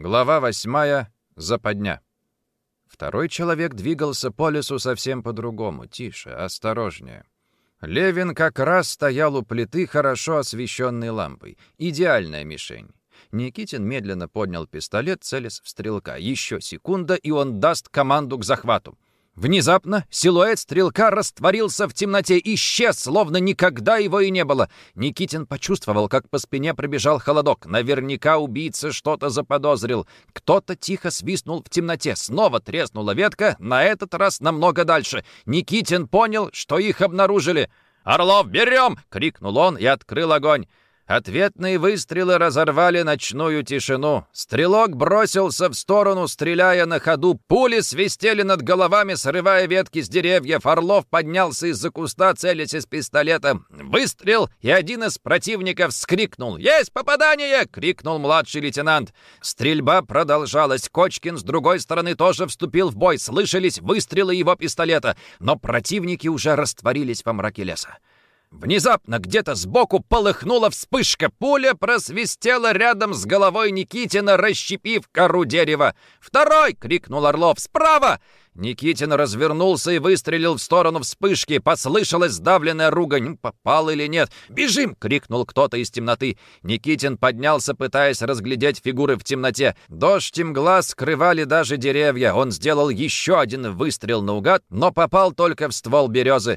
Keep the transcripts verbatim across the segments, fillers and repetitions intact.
Глава восьмая. Западня. Второй человек двигался по лесу совсем по-другому, тише, осторожнее. Левин как раз стоял у плиты, хорошо освещенной лампой. Идеальная мишень. Никитин медленно поднял пистолет, целясь в стрелка. Еще секунда, и он даст команду к захвату. Внезапно силуэт стрелка растворился в темноте, исчез, словно никогда его и не было. Никитин почувствовал, как по спине пробежал холодок. Наверняка убийца что-то заподозрил. Кто-то тихо свистнул в темноте. Снова треснула ветка, на этот раз намного дальше. Никитин понял, что их обнаружили. «Орлов, берем!» — крикнул он и открыл огонь. Ответные выстрелы разорвали ночную тишину. Стрелок бросился в сторону, стреляя на ходу. Пули свистели над головами, срывая ветки с деревьев. Орлов поднялся из-за куста, целясь из пистолета. Выстрел, и один из противников вскрикнул. «Есть попадание!» — крикнул младший лейтенант. Стрельба продолжалась. Кочкин с другой стороны тоже вступил в бой. Слышались выстрелы его пистолета, но противники уже растворились во мраке леса. Внезапно где-то сбоку полыхнула вспышка. Пуля просвистела рядом с головой Никитина, расщепив кору дерева. «Второй!» — крикнул Орлов. «Справа!» Никитин развернулся и выстрелил в сторону вспышки. Послышалась сдавленная ругань. Попал или нет? «Бежим!» — крикнул кто-то из темноты. Никитин поднялся, пытаясь разглядеть фигуры в темноте. Дождь и мгла скрывали даже деревья. Он сделал еще один выстрел наугад, но попал только в ствол березы.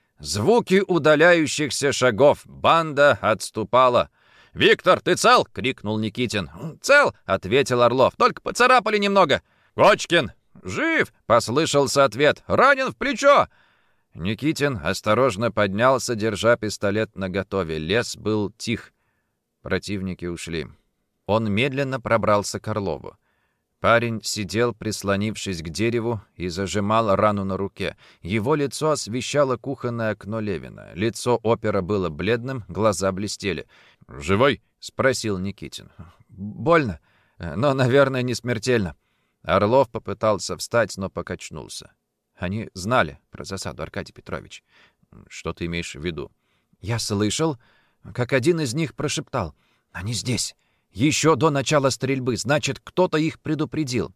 Звуки удаляющихся шагов. Банда отступала. «Виктор, ты цел?» — крикнул Никитин. «Цел!» — ответил Орлов. «Только поцарапали немного». «Кочкин!» «Жив!» — послышался ответ. «Ранен в плечо!» Никитин осторожно поднялся, держа пистолет наготове. Лес был тих. Противники ушли. Он медленно пробрался к Орлову. Парень сидел, прислонившись к дереву, и зажимал рану на руке. Его лицо освещало кухонное окно Левина. Лицо опера было бледным, глаза блестели. «Живой?» — спросил Никитин. «Больно, но, наверное, не смертельно». Орлов попытался встать, но покачнулся. «Они знали про засаду, Аркадий Петрович». «Что ты имеешь в виду?» «Я слышал, как один из них прошептал. Они здесь. Еще до начала стрельбы, значит, кто-то их предупредил».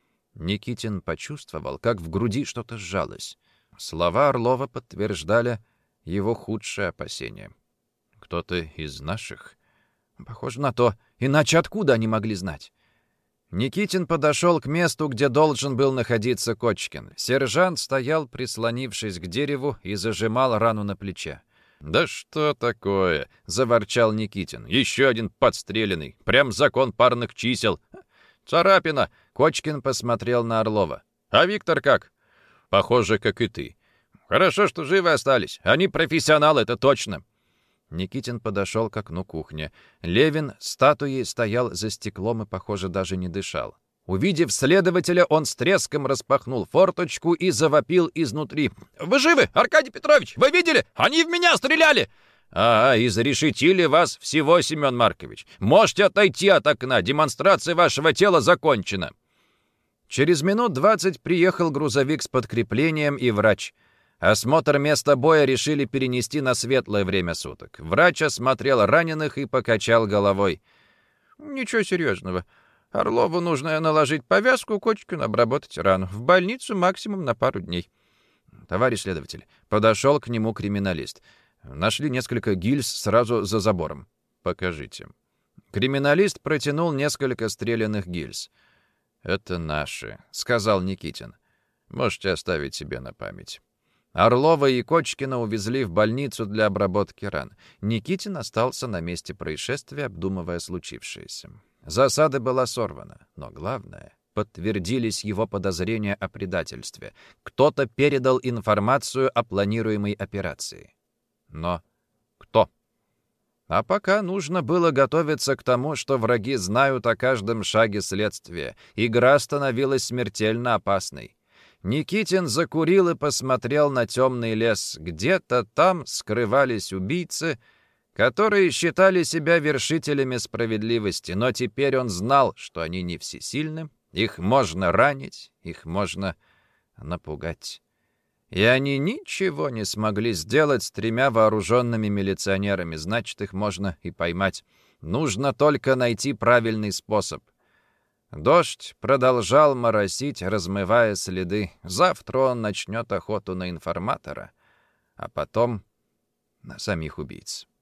Никитин почувствовал, как в груди что-то сжалось. Слова Орлова подтверждали его худшие опасения. «Кто-то из наших?» «Похоже на то. Иначе откуда они могли знать?» Никитин подошел к месту, где должен был находиться Кочкин. Сержант стоял, прислонившись к дереву, и зажимал рану на плече. «Да что такое?» — заворчал Никитин. «Еще один подстреленный. Прям закон парных чисел. Царапина!» — Кочкин посмотрел на Орлова. «А Виктор как?» «Похоже, как и ты. Хорошо, что живы остались. Они профессионалы, это точно». Никитин подошел к окну кухни. Левин статуей стоял за стеклом и, похоже, даже не дышал. Увидев следователя, он с треском распахнул форточку и завопил изнутри. «Вы живы, Аркадий Петрович? Вы видели? Они в меня стреляли!» «А, изрешетили вас всего, Семен Маркович. Можете отойти от окна. Демонстрация вашего тела закончена». Через минут двадцать приехал грузовик с подкреплением и врач. Осмотр места боя решили перенести на светлое время суток. Врач осмотрел раненых и покачал головой. «Ничего серьезного. Орлову нужно наложить повязку, Кочкину обработать рану. В больницу максимум на пару дней». «Товарищ следователь», — подошел к нему криминалист. «Нашли несколько гильз сразу за забором». «Покажите». Криминалист протянул несколько стрелянных гильз. «Это наши», — сказал Никитин. «Можете оставить себе на память». Орлова и Кочкина увезли в больницу для обработки ран. Никитин остался на месте происшествия, обдумывая случившееся. Засада была сорвана, но главное — подтвердились его подозрения о предательстве. Кто-то передал информацию о планируемой операции. Но кто? А пока нужно было готовиться к тому, что враги знают о каждом шаге следствия. Игра становилась смертельно опасной. Никитин закурил и посмотрел на темный лес. Где-то там скрывались убийцы, которые считали себя вершителями справедливости, но теперь он знал, что они не всесильны, их можно ранить, их можно напугать. И они ничего не смогли сделать с тремя вооруженными милиционерами, значит, их можно и поймать. Нужно только найти правильный способ. Дождь продолжал моросить, размывая следы. Завтра он начнет охоту на информатора, а потом на самих убийц.